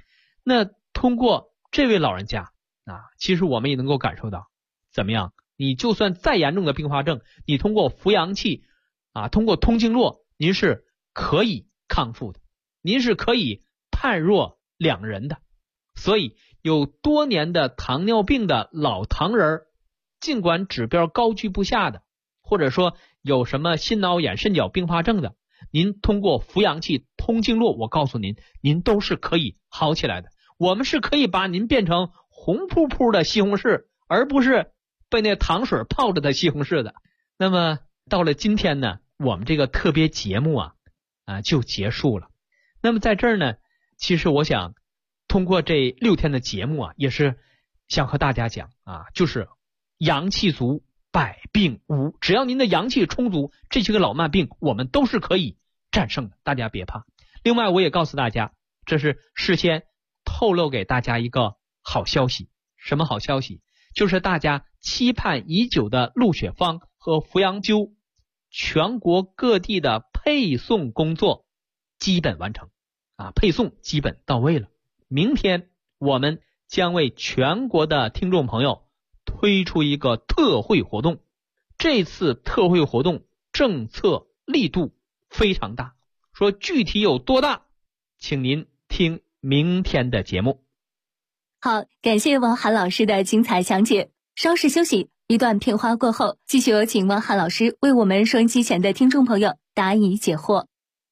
D: 那通过这位老人家啊，其实我们也能够感受到，怎么样？你就算再严重的并发症，你通过服阳气啊，通过通经络，您是可以康复的，您是可以判若两人的。所以有多年的糖尿病的老糖人，尽管指标高居不下的，或者说有什么心脑炎肾脚并发症的，您通过服阳气通经络，我告诉您，您都是可以好起来的。我们是可以把您变成红扑扑的西红柿，而不是被那糖水泡着的西红柿的。那么到了今天呢，我们这个特别节目就结束了。那么在这儿呢，其实我想通过这6天的节目也是想和大家讲就是阳气足，百病无。只要您的阳气充足，这些个老慢病我们都是可以战胜的，大家别怕。另外我也告诉大家，这是事先透露给大家一个好消息。什么好消息？就是大家期盼已久的鹿血方和扶阳灸全国各地的配送工作基本完成配送基本到位了。明天我们将为全国的听众朋友推出一个特惠活动，这次特惠活动政策力度非常大，说具体有多大，请您听明天的节目。
C: 好，感谢王涵老师的精彩讲解。稍事休息，一段片花过后，继续有请王涵老师为我们收音机前的听众朋友答疑解惑。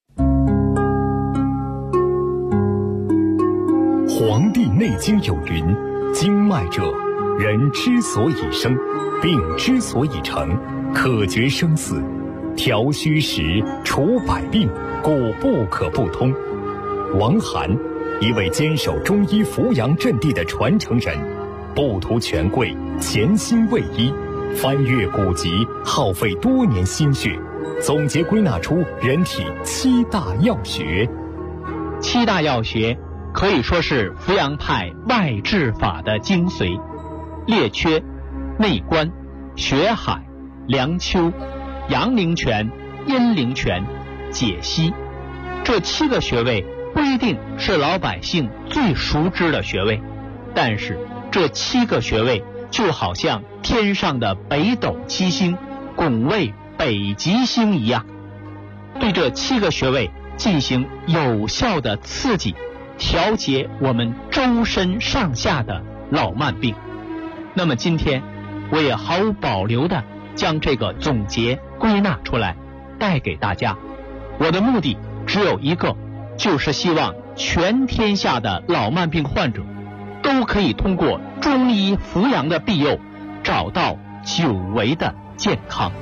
B: 黄帝内经有云，经脉者，人之所以生，病之所以成，可决生死，调虚实，除百病，故不可不通。王涵，一位坚守中医扶阳阵地的传承人，不图权贵，潜心为医，翻阅古籍，耗费多年心血，总结归纳出人体7大要穴。
D: 7大要穴可以说是扶阳派外治法的精髓：列缺、内关、血海、梁丘、阳陵泉、阴陵泉、解析。这7个穴位不一定是老百姓最熟知的穴位，但是这7个穴位就好像天上的北斗七星拱卫北极星一样，对这7个穴位进行有效的刺激，调节我们周身上下的老慢病。那么今天我也毫无保留地将这个总结归纳出来带给大家。我的目的只有一个，就是希望全天下的老慢病患者都可以通过中医扶阳的庇佑，找到久违的健康。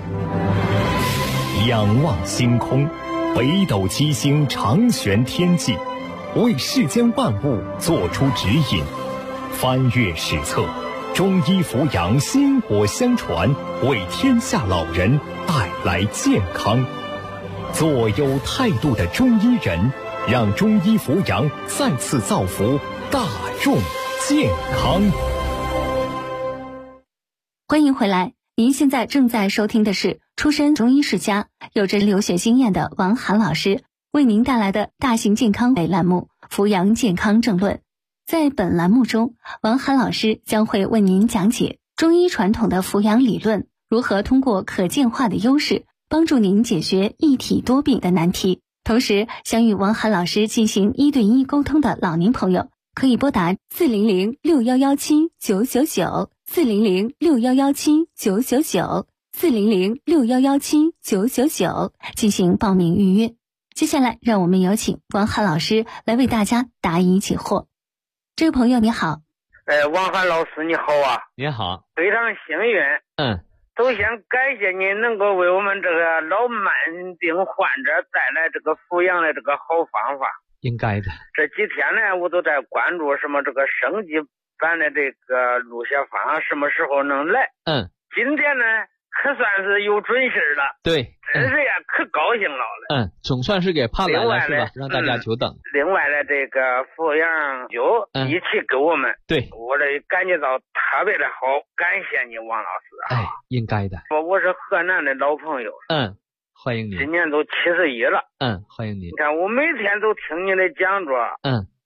B: 仰望星空，北斗七星长悬天际，为世间万物做出指引。翻阅史册，中医扶阳薪火相传，为天下老人带来健康。做有态度的中医人，让中医扶阳再次造福大众健康。
C: 欢迎回来，您现在正在收听的是出身中医世家、有着留学经验的王涵老师为您带来的大型健康类栏目《扶阳健康政论》。在本栏目中，王涵老师将会为您讲解中医传统的扶阳理论如何通过可见化的优势，帮助您解决一体多病的难题。同时，想与王涵老师进行1对1沟通的老年朋友，可以拨打4006117999400 4006117999400 40061179999进行报名预约。接下来，让我们有请王涵老师来为大家答疑解惑。这位朋友你好。
E: 王涵老师你好啊。
D: 你好。
E: 非常幸运。首先感谢您能够为我们这个老慢病患者带来这个扶阳的这个好方法。
D: 应该的。这
E: 几天呢，我都在关注什么这个升级版的这个鹿血方什么时候能来。今天呢可算是有准信了。对，真是呀，可高兴了。
D: 总算是给盼来了是吧？让大家久等。
E: 另外呢，这个扶阳灸一起给我们，
D: 对，
E: 我这感觉到特别的好，感谢你王老师啊。
D: 应该的。
E: 我是河南的老朋友。
D: 欢迎你。
E: 今年都71了。
D: 欢迎你。
E: 你看我每天都听你的讲座。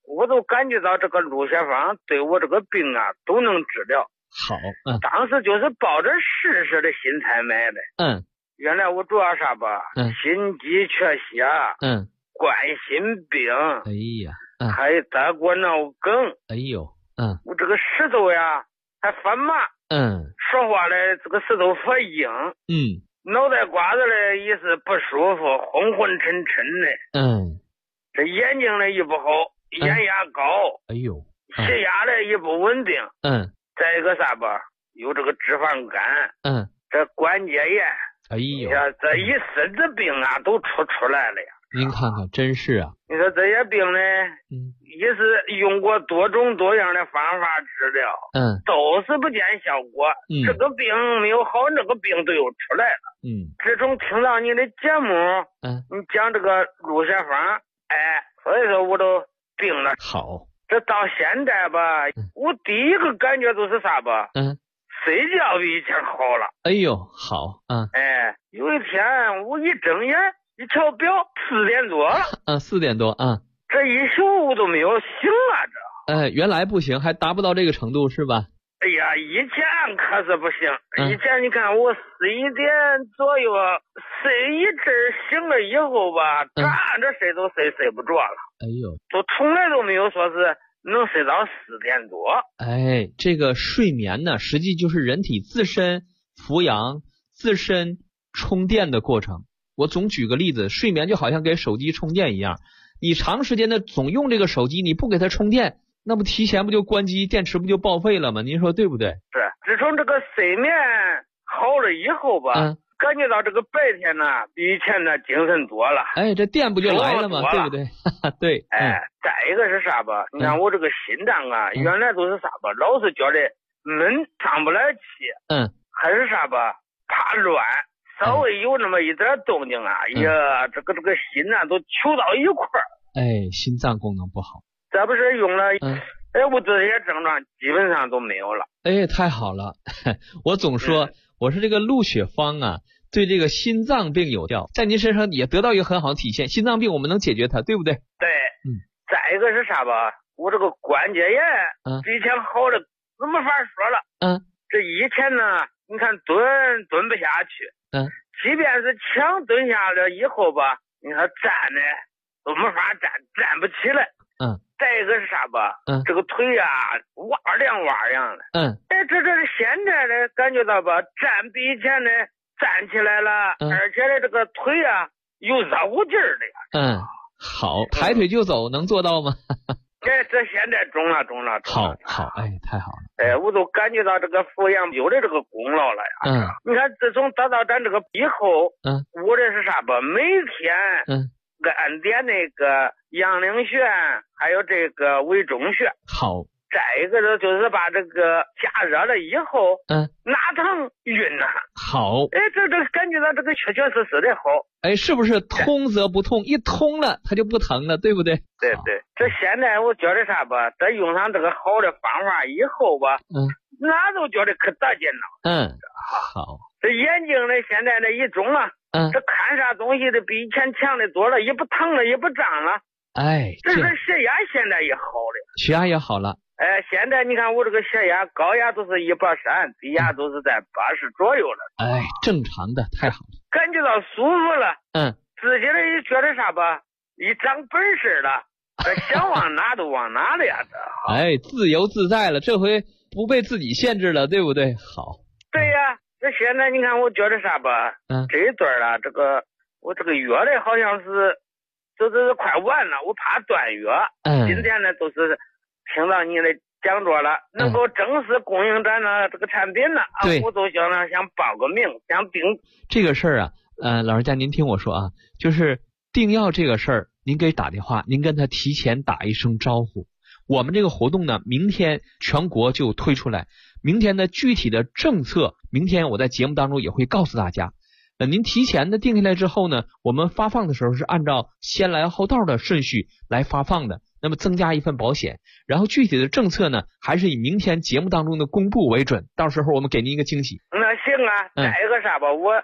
E: 我都感觉到这个鹿血芳对我这个病啊都能治疗。
D: 好，
E: 当时就是抱着试试的心态买的。原来我主要啥吧？心肌缺血。冠心病。
D: 哎呀，
E: 还有德国脑梗。
D: 哎呦，
E: 我这个舌头呀还发麻。说话嘞这个舌头发硬。脑袋瓜子嘞也是不舒服，昏昏沉沉的。这眼睛嘞也不好，眼压高。
D: 哎呦，
E: 血压嘞也不稳定。再一个啥吧，有这个脂肪肝。这关节炎。
D: 哎呦，
E: 这一身的病啊都出来了呀。
D: 您看看，真是啊。
E: 你说这些病呢，也是用过多种多样的方法治疗，都是不见效果。这个病没有好，那个病都又出来了。自从听到你的节目，你讲这个鹿血芳，所以说我都病了。
D: 好，
E: 这到现在吧，我第一个感觉就是啥吧？睡觉比以前好了。
D: 哎呦，好。
E: 有一天我一睁眼一瞧表，4点多了。
D: 4点多。
E: 这一宿我都没有醒啊，这。
D: 原来不行，还达不到这个程度是吧？
E: 哎呀，以前可是不行。以前你看我11点左右睡一阵醒了以后吧，站着睡都睡不着了。
D: 哎呦，
E: 都从来都没有说是能睡到4点多。
D: 这个睡眠呢，实际就是人体自身扶阳、自身充电的过程。我总举个例子，睡眠就好像给手机充电一样，你长时间的总用这个手机，你不给它充电，那不提前不就关机，电池不就报废了吗？您说对不对？
E: 是，自从这个睡眠好了以后吧，感觉到这个白天呢比以前呢精神多了。
D: 这电不就来了吗？对不对？对。
E: 再一个是啥吧？你看我这个心脏啊，原来都是啥吧？老是觉得闷，上不来气。还是啥吧？怕乱。稍微有那么一点动静啊，这个心啊都揪到一块儿。
D: 心脏功能不好。
E: 这不是用了，我这些症状基本上都没有了。
D: 太好了。我总说，我是这个鹿血芳啊，对这个心脏病有效，在您身上也得到一个很好的体现。心脏病我们能解决它，对不对？
E: 对。再一个是啥吧？我这个关节炎比以前好的都没法说了。这以前呢，你看蹲不下去。即便是强蹲下了以后吧，你看站呢都没法站不起来。再一个是啥吧？这个腿啊哇凉的。这现在呢感觉到吧，站比以前呢站起来了，而且呢这个腿啊有肉劲儿的呀。
D: 好，抬腿就走，能做到吗？
E: 这现在中了。
D: 好，太好了。
E: 我都感觉到这个扶阳有的这个功劳了呀。你看自从得到咱这个以后，我这是啥吧？每天按点那个阳陵穴，还有这个委中穴。
D: 好。
E: 再一个呢，就是把这个加热了以后，拿疼晕了。
D: 好。
E: 这感觉到这个确实的好。
D: 是不是通则不痛，一通了它就不疼了，对不对？
E: 对。这现在我觉得啥吧，这用上这个好的方法以后吧，哪都觉得可得劲了。
D: 好。
E: 这眼睛呢，现在呢一肿了，这看啥东西的比以前强的多了，也不疼了，也不胀了。这血压现在也好了。
D: 血压也好了。
E: 现在你看我这个血压，高压都是130，低压都是在80左右了。
D: 正常的，太好了。
E: 感觉到舒服了。自己呢也觉得啥吧，一长本事了，想往哪都往哪了呀。
D: 自由自在了，这回不被自己限制了，对不对？好。
E: 对呀，这现在你看我觉得啥吧，这一段啊，我这个药呢好像是就是快完了，我怕断药。今天呢都是听到你的讲座了，能够正式供应咱的这个产品了，我都想报个名，想订。
D: 这个事儿啊，老人家您听我说啊，就是订药这个事儿，您给打电话，您跟他提前打一声招呼。我们这个活动呢，明天全国就推出来，明天的具体的政策，明天我在节目当中也会告诉大家。您提前的定下来之后呢，我们发放的时候是按照先来后到的顺序来发放的。那么增加一份保险，然后具体的政策呢，还是以明天节目当中的公布为准，到时候我们给您一个惊喜。
E: 那行啊。再一个啥吧，我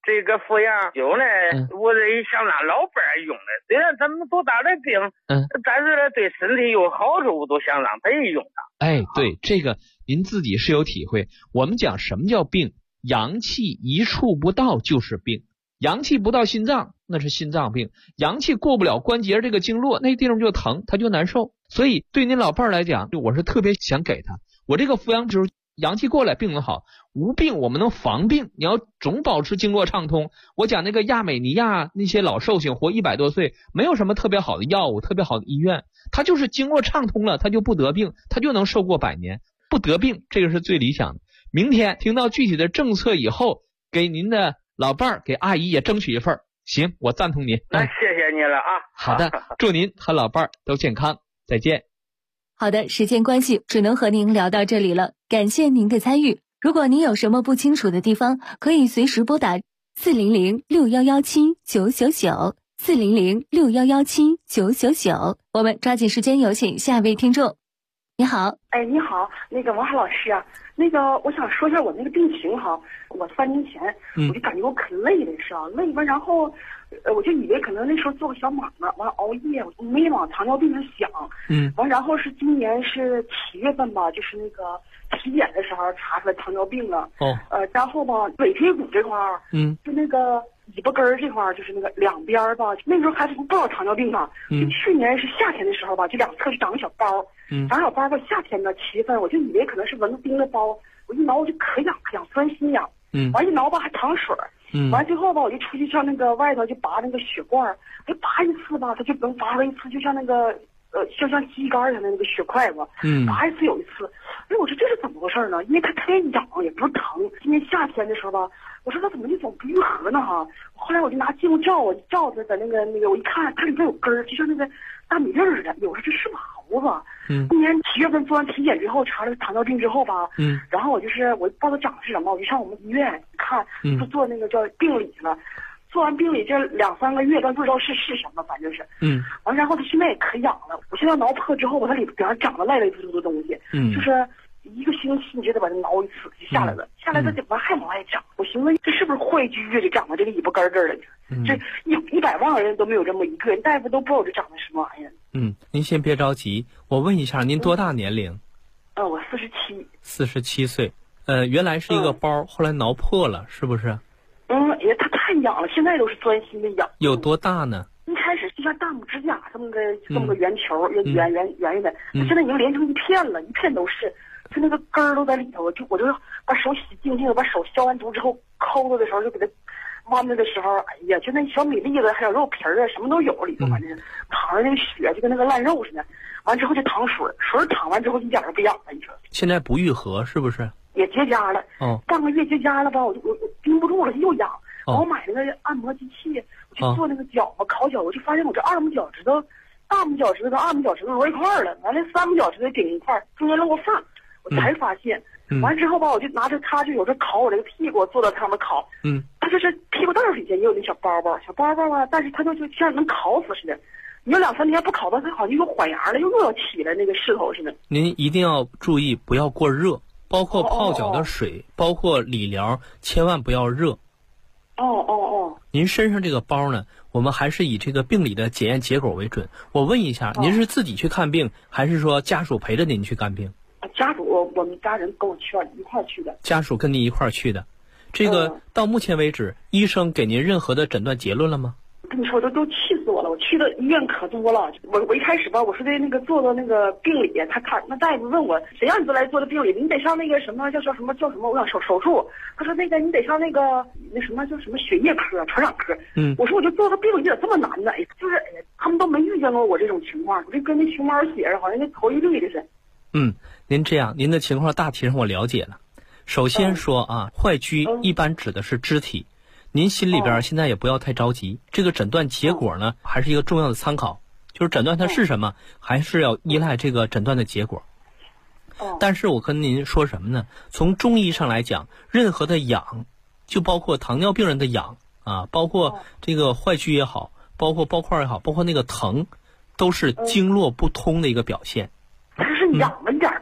E: 这个阜阳酒呢，我这想让老伴儿用的，虽然他们多大的病，但是呢对身体有好处，我都想让他也用它。
D: 哎，对，这个您自己是有体会。我们讲什么叫病？阳气一处不到就是病。阳气不到心脏，那是心脏病；阳气过不了关节这个经络，那地方就疼，他就难受。所以对您老伴儿来讲，我是特别想给他，我这个扶阳之后，阳气过来病能好，无病我们能防病。你要总保持经络畅通。我讲那个亚美尼亚那些老寿星活100多岁，没有什么特别好的药物，特别好的医院，他就是经络畅通了，他就不得病，他就能寿过100年，不得病，这个是最理想的。明天听到具体的政策以后，给您的老伴儿给阿姨也争取一份。行，我赞同您。
E: 那谢谢你了啊。
D: 好的，祝您和老伴儿都健康，再见。
C: 好的，时间关系只能和您聊到这里了，感谢您的参与。如果您有什么不清楚的地方，可以随时拨打400-6117-999，400-6117-999。我们抓紧时间有请下一位听众。你好。
F: 哎，你好，那个王海老师啊，那个我想说一下我那个病情哈。我3年前我就感觉我可累了是啊，累吧，然后我就以为可能那时候做个小买卖，完熬夜，我没往糖尿病上想。完然后是今年是7月份吧，就是那个体检的时候查出来糖尿病了。然后吧尾椎骨这块儿，就那个尾巴根儿这块儿，就是那个两边吧，那时候还是不知道糖尿病呢。就去年是夏天的时候吧，就两侧就长个小包，长小包吧，夏天呢7月份我就以为可能是蚊子叮的包，我一挠我就可痒，钻心痒。完一挠吧还淌水。完最后吧我就出去上那个外头就拔那个血罐，就拔一次吧，它就能拔了一次，就像那个就像鸡肝似的那个血块子，拔一次有一次。哎，我说这是怎么回事呢？因为它特别痒，也不是疼。今年夏天的时候吧，我说它怎么就总不愈合呢哈？后来我就拿镜子照，我就照着在那个我一看，它里边有根儿，就像那个大米粒似的。有时候这是不是猴子？今年7月份做完体检之后查了糖尿病之后吧，然后我报道长是什么，我就上我们医院看，就做那个叫病理了。做完病理这2-3个月，但不知道是什么，反正是。完然后它现在也可痒了。我现在挠破之后吧，它里边长了赖赖嘟嘟的东西，就是1个星期你就得把它挠一次就下来了，下来它怎么还往外长？我寻思这是不是坏疽就长到这个尾巴根这儿了呢？这100万人都没有这么一个，大夫都不知道这长的什么玩意儿。
D: 您先别着急，我问一下您多大年龄？
F: 我47。
D: 47岁。原来是一个包，后来挠破了，是不是？
F: 它太痒了，现在都是钻心的痒。
D: 有多大呢？
F: 一开始就像大拇指甲这么个圆球，圆的，现在已经连成一片了，一片都是，就那个根儿都在里头。我就把手洗净净的，把手消完毒之后，抠着的时候就给它弯着的时候，哎呀，就那小米粒子还有肉皮儿啊，什么都有里头，反正淌着那个血就跟那个烂肉似的。完之后就淌水淌完之后一点都不痒了，你说。现在不愈合是不是？也结痂了。半个月结痂了吧，我盯不住了，又痒。我买那个按摩机器，我去做那个脚嘛，烤脚，我就发现我这2拇脚趾头、大拇脚趾头跟2拇脚趾头摞一块了，完了3拇脚趾头顶一块，中间露个缝，我才发现。完之后吧，我就拿着它，就有时候烤我这个屁股，坐到上面烤。它就是屁股蛋底下也有那小包包啊，但是它就像能烤死似的。你要2-3天不烤它，它好像又缓牙了，又要起来那个势头似的。您一定要注意，不要过热，包括泡脚的水，包括理疗，千万不要热。您身上这个包呢，我们还是以这个病理的检验结果为准。我问一下，您是自己去看病，还是说家属陪着您去看病？家属，我们家人跟我去一块去的。家属跟您一块去的，这个到目前为止，医生给您任何的诊断结论了吗？跟你说，都气死我了！我去的医院可多了。我一开始吧，我说的那个做那个病理，他看那大夫问我，谁让你都来做的病理？你得上那个什么叫什么？我想手术。他说那个你得上那什么叫什么血液科、传染科。我说我就做个病理咋这么难呢？就是他们都没遇见过我这种情况，我就跟那熊猫血似，好像那头一对的是。您这样，您的情况大体上我了解了。首先说啊，坏疽一般指的是肢体。您心里边现在也不要太着急，这个诊断结果呢，还是一个重要的参考，就是诊断它是什么，还是要依赖这个诊断的结果。但是我跟您说什么呢？从中医上来讲，任何的痒，就包括糖尿病人的痒啊，包括这个坏疽也好，包括包块也好，包括那个疼，都是经络不通的一个表现。它是痒了一点不疼，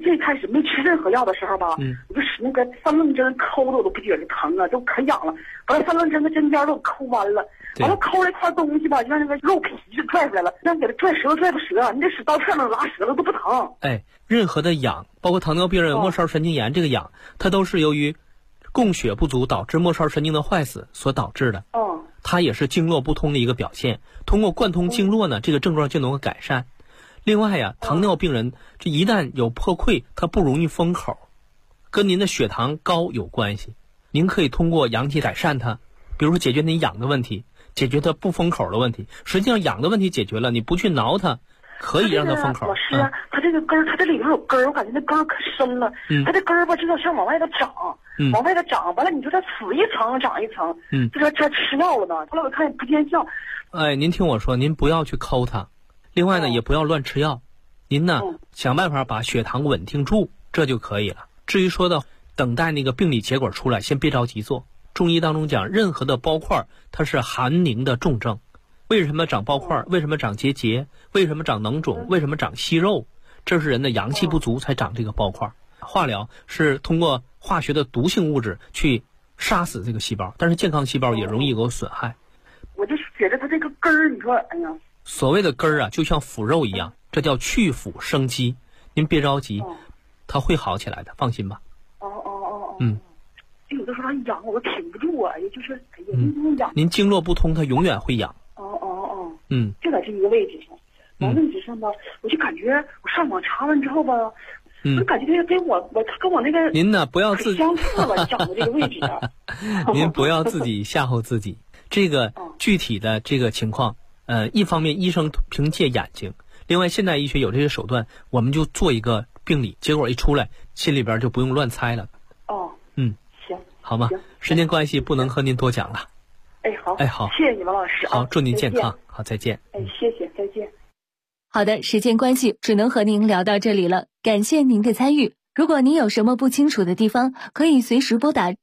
F: 最开始没吃任何药的时候吧，我就使那个3棱针抠的我都不觉得疼啊，都可痒了。完了3棱针的针尖都抠完了，完了抠了一块东西吧，就让那个肉皮就拽出来了，让给它拽折拽不折，你这使刀片能拉折了都不疼。
G: 哎，任何的痒，包括糖尿病人有末梢神经炎这个痒，它都是由于供血不足导致末梢神经的坏死所导致的。它也是经络不通的一个表现。通过贯通经络呢，这个症状就能够改善。另外呀，糖尿病人这一旦有破溃，它不容易封口，跟您的血糖高有关系。您可以通过阳气改善它，比如说解决你痒的问题，解决它不封口的问题。实际上痒的问题解决了，你不去挠它，可以让它封口。
F: 老师，它这个根儿，它这里边有根儿，我感觉那根儿可深了。它这根儿吧，知道像往外头长，往外头长，完了你说它死一层长一层。就说这吃药了呢，后来我看不见效。
G: 哎，您听我说，您不要去抠它。另外呢，也不要乱吃药，您呢想办法把血糖稳定住，这就可以了。至于说的等待那个病理结果出来，先别着急做。中医当中讲，任何的包块它是寒凝的重症。为什么长包块？为什么长结节？为什么长脓肿？为什么长息肉？这是人的阳气不足才长这个包块。化疗是通过化学的毒性物质去杀死这个细胞，但是健康细胞也容易有损害。
F: 我就觉得它这个根儿，你说，哎呀。
G: 所谓的根儿啊，就像腐肉一样，这叫去腐生肌。您别着急，它会好起来的，放心吧。
F: 有的时候它痒，我挺不住啊，也就是哎呀，痒。
G: 您经络不通，它永远会痒。
F: 就在这一个位置上，完位置上吧，我就感觉我上网查完之后吧，我感觉它跟我跟我那个
G: 您呢不要自己
F: 相似了，长的这个位置啊。
G: 您不要自己吓唬自己，这个具体的这个情况。一方面医生凭借眼睛，另外现代医学有这些手段，我们就做一个病理，结果一出来，心里边就不用乱猜了。
F: 行，
G: 好吗？时间关系不能和您多讲了。好，
F: 谢谢你们老师。
G: 好，祝您健康。好，再见。
F: 谢谢，再见。
C: 好的，时间关系只能和您聊到这里了，感谢您的参与。如果您有什么不清楚的地方，可以随时拨打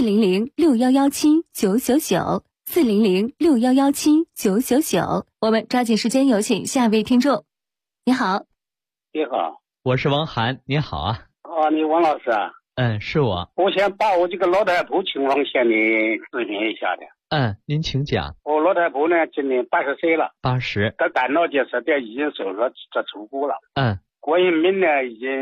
C: 400-6117-999。400-6117-999，我们抓紧时间有请下一位听众。你好。
H: 你好，
D: 我是王涵，你好啊。
H: 你王老师啊？
D: 是我。
H: 我想把我这个老太婆情况向你咨询一下的。
D: 您请讲。
H: 我老太婆呢，今年80岁了。
D: 80。
H: 她胆脑结石的已经手术做出过了。冠心病呢，已经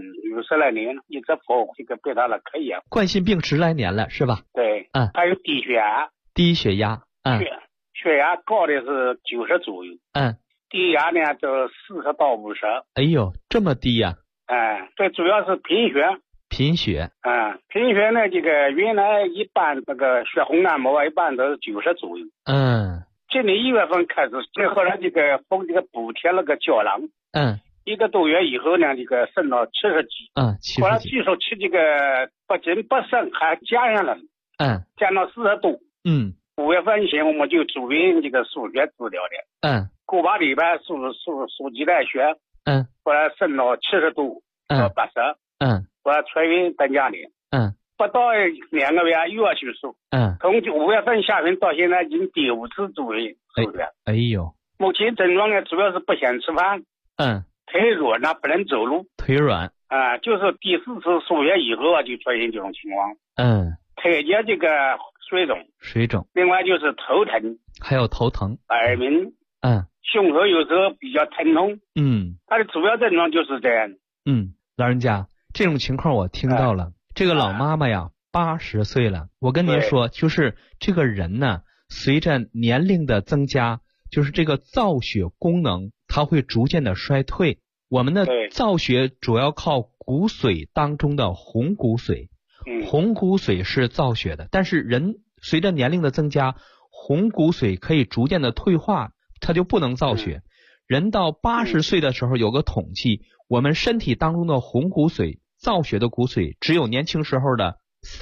H: 50来年了，一直服这个贝塔的可以。
D: 冠心病10来年了，是吧？
H: 对。还有低血压。
D: 低血压，
H: 血压高的是90左右，低压呢就40到50。
D: 哎呦，这么低呀！
H: 对，主要是贫血。
D: 贫血
H: 呢，这个原来一般那个血红按摩一般都是90左右。今年1月份开始，后来这个封这个补贴那个胶囊。1个多月以后呢，这个升到70几。后来据说吃这个不仅不升，还加上了。降到40度。5月份前我们就住院这个输血治疗的。过8礼拜输几袋血。后来升到70度到80。后来出院等家里。不到2个月又要去输。从5月份下旬到现在已经第5次住院输血。
D: 哎呦！
H: 目前症状呢，主要是不想吃饭。腿软了，不能走路。
D: 腿软。
H: 就是第4次输血以后就出现这种情况。腿脚这个水肿，另外就是头疼，
D: 还有头疼、
H: 耳鸣，胸口有时候比较疼痛，它的主要症状就是这样。
D: 老人家，这种情况我听到了。这个老妈妈呀，80岁了，我跟您说，就是这个人呢，随着年龄的增加，就是这个造血功能，它会逐渐的衰退。我们的造血主要靠骨髓当中的红骨髓。红骨髓是造血的，但是人随着年龄的增加，红骨髓可以逐渐的退化，它就不能造血。人到80岁的时候，有个统计，我们身体当中的红骨髓造血的骨髓只有年轻时候的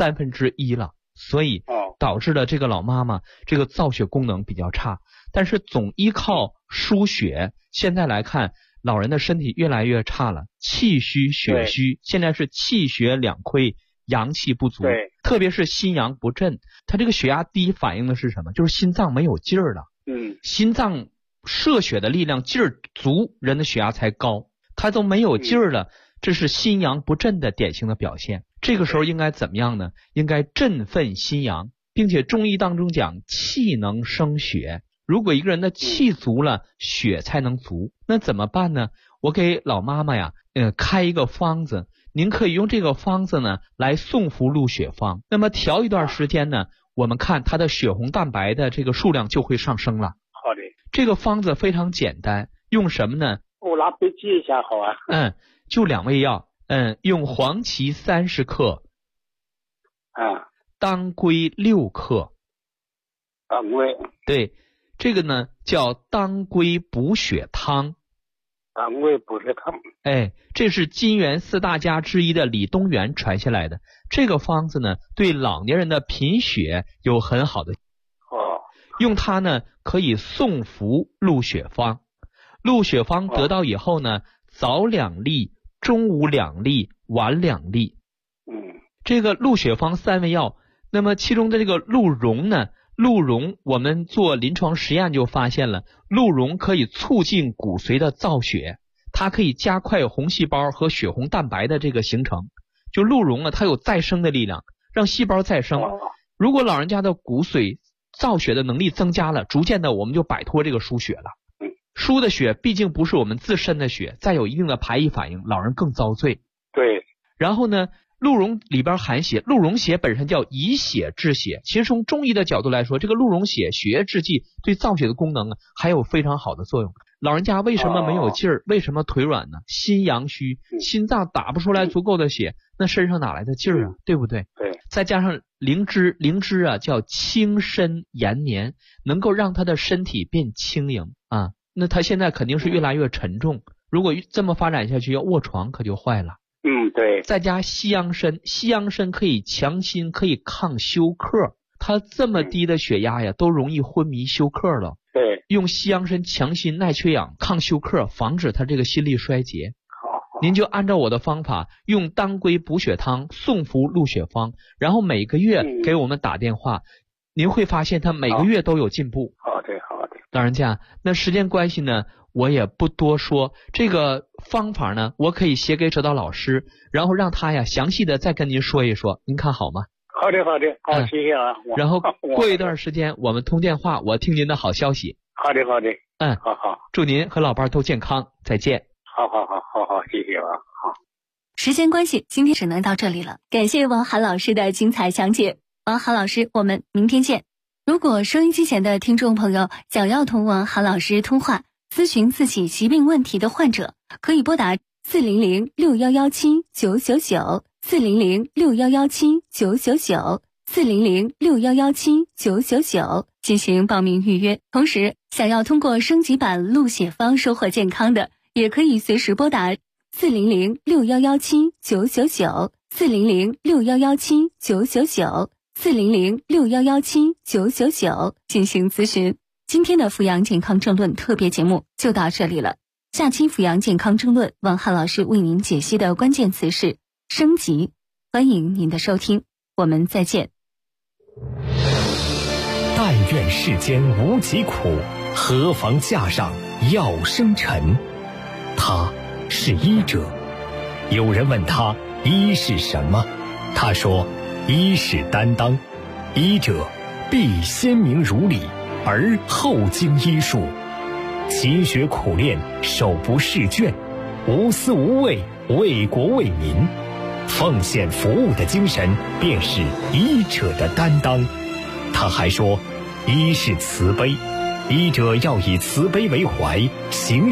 D: 1/3了，所以导致了这个老妈妈这个造血功能比较差。但是总依靠输血，现在来看老人的身体越来越差了，气虚血虚，现在是气血两亏，阳气不足，特别是心阳不振。他这个血压低反映的是什么？就是心脏没有劲儿了。心脏射血的力量劲儿足，人的血压才高。他都没有劲儿了， 这是心阳不振的典型的表现。这个时候应该怎么样呢？应该振奋心阳，并且中医当中讲气能生血，如果一个人的气足了，血才能足。那怎么办呢？我给老妈妈呀开一个方子，您可以用这个方子呢来送服鹿血方。那么调一段时间呢，我们看她的血红蛋白的这个数量就会上升了。
H: 好的。
D: 这个方子非常简单，用什么呢？
H: 我拿笔记一下好啊。
D: 就2味药。用黄芪30克，当归6克。
H: 当归。
D: 对，这个呢叫当归补血汤。
H: 当归补血汤。
D: 这是金元4大家之一的李东垣传下来的。这个方子呢，对老年人的贫血有很好的。用它呢可以送服鹿血方。鹿血方得到以后呢，早2粒。中午2粒，晚2粒。这个鹿血方3味药，那么其中的这个鹿茸呢，鹿茸我们做临床实验就发现了，鹿茸可以促进骨髓的造血，它可以加快红细胞和血红蛋白的这个形成。就鹿茸啊，它有再生的力量，让细胞再生。如果老人家的骨髓造血的能力增加了，逐渐的我们就摆脱这个输血了。输的血毕竟不是我们自身的血，再有一定的排异反应，老人更遭罪。
H: 对。
D: 然后呢，鹿茸里边含血，鹿茸血本身叫以血治血。其实从中医的角度来说，这个鹿茸血血液制剂对造血的功能还有非常好的作用。老人家为什么没有劲儿？为什么腿软呢？心阳虚，心脏打不出来足够的血，那身上哪来的劲儿啊？对不对？
H: 对。
D: 再加上灵芝啊叫轻身延年，能够让他的身体变轻盈啊。那他现在肯定是越来越沉重，如果这么发展下去，要卧床可就坏了。
H: 对。
D: 再加西洋参，西洋参可以强心，可以抗休克。他这么低的血压呀，都容易昏迷休克了。
H: 对。
D: 用西洋参强心耐缺氧抗休克，防止他这个心力衰竭。您就按照我的方法，用当归补血汤送服鹿血方，然后每个月给我们打电话，您会发现他每个月都有进步。
H: 好的。
D: 老人家，那时间关系呢，我也不多说。这个方法呢，我可以写给指导老师，然后让他呀详细的再跟您说一说，您看好吗？
H: 好的，好，谢谢啊。
D: 然后过一段时间我们通电话，我听您的好消息。
H: 好的。好。
D: 祝您和老伴都健康，再见。
H: 好，谢谢啊。好。
C: 时间关系，今天只能到这里了。感谢王涵老师的精彩讲解。王涵老师，我们明天见。如果收音机前的听众朋友想要同王涵老师通话，咨询自己疾病问题的患者，可以拨打400-6117-999 400-6117-999 400-6117-999进行报名预约。同时，想要通过升级版鹿血方收获健康的，也可以随时拨打400-6117-999 400-6117-999 400-6117-999进行咨询。今天的阜阳健康争论特别节目就到这里了。下期阜阳健康争论，王涵老师为您解析的关键词是升级。欢迎您的收听，我们再见。
B: 但愿世间无疾苦，何妨架上药生尘。他是医者。有人问他医是什么，他说医是担当，医者必先明如理，而后经医术，勤学苦练，手不释卷，无私无畏，为国为民，奉献服务的精神便是医者的担当。他还说医是慈悲，医者要以慈悲为怀，行